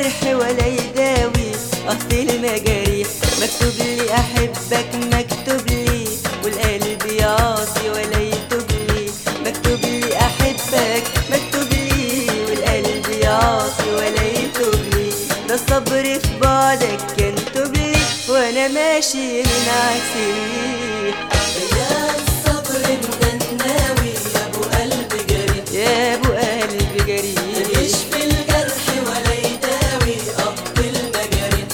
الجرح ولا يداوي قهط المجاريح. مكتوب لي احبك مكتوب لي والقلب يعصي ولا يتوب لي. مكتوب لي احبك مكتوب لي والقلب يعصي ولا يتوب لي. ده الصبر في بعدك كان توب لي وانا ماشي من عكس الريح. يا الصبر مدناوي يا ابو قلب جريح، يا ابو قلب جريح يشفي الجرح ولا يداوي قهط المجاريح.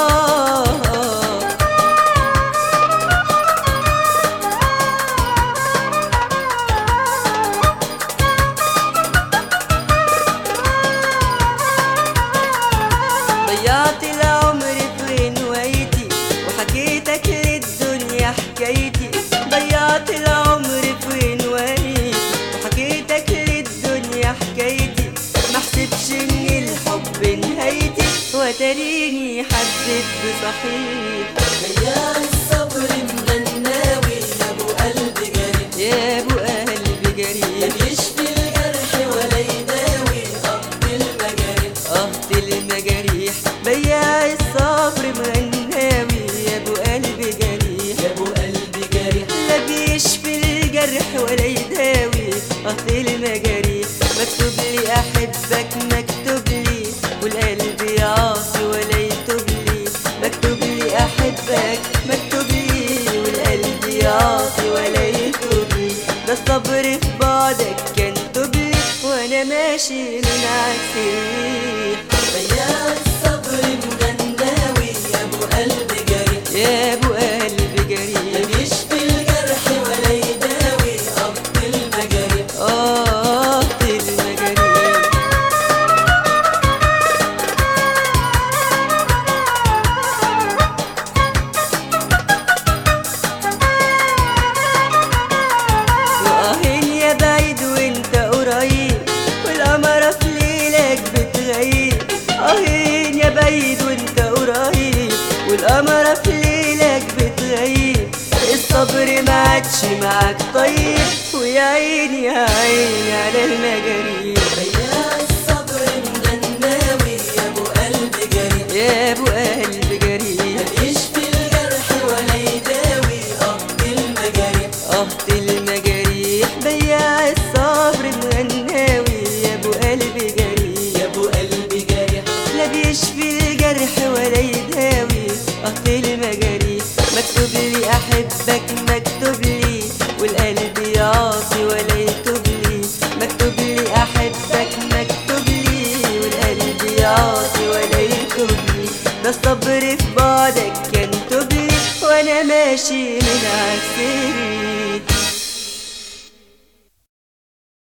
ضيعت العمر في غنوتي وحكيتك للدنيا حكايتي. ضيعت العمر في غنوتي وحكيتك للدنيا حكايتي. ما حسبش ان الحب نهايتي وتريني حبيت بصحيح. يا الصبر مدناوي يا ابو قلب جريح، يا ابو قلب جريح يشفي الجرح ولا يداوي قهط المجاريح. قهط المجاريح. بياع الصبر مغناوي يا ابو قلب جريح. يا ابو قلب جريح، لا بيشفي الجرح ولا يداوي قهط المجاريح. مكتوب لي احبك مكتوب لي والقلب يعصي ولا يتوب لي. مكتوب لي احبك مكتوب لي والقلب يعصي ولا يتوب لي. ده الصبر في بعدك كان توب لي وانا ماشي من عكس الريح. يا الصبر مدناوي يا ابو قلب جريح، يا ابو قلب جريح يشفي الجرح ولا يداوي قهط المجاريح. قهط المجاريح. وآهين يا بعيد وانت قريب والقمرة في ليلك بتغيب. آهين يا بعيد وانت قريب والقمرة في ليلك بتغيب. الصبر ما عادش معاك طيب ويا عيني يا عيني على المجاريح. يا الصبر مدناوي يا ابو قلب جريح، يا ابو قلب جريح يشفي الجرح ولا يداوي قهط المجاريح. قهط المجاريح. بياع الصبر مغناوي يا ابو قلب جريح. يا ابو قلب جريح، لا بيشفي الجرح ولا يداوي قهط المجاريح. مكتوب لي احبك مكتوب لي والقلب يعصي ولا يتوب لي. مكتوب لي احبك مكتوب لي والقلب يعصي ولا يتوب لي. ده الصبر في بعدك كان توب لي وانا ماشي من عكس الريح.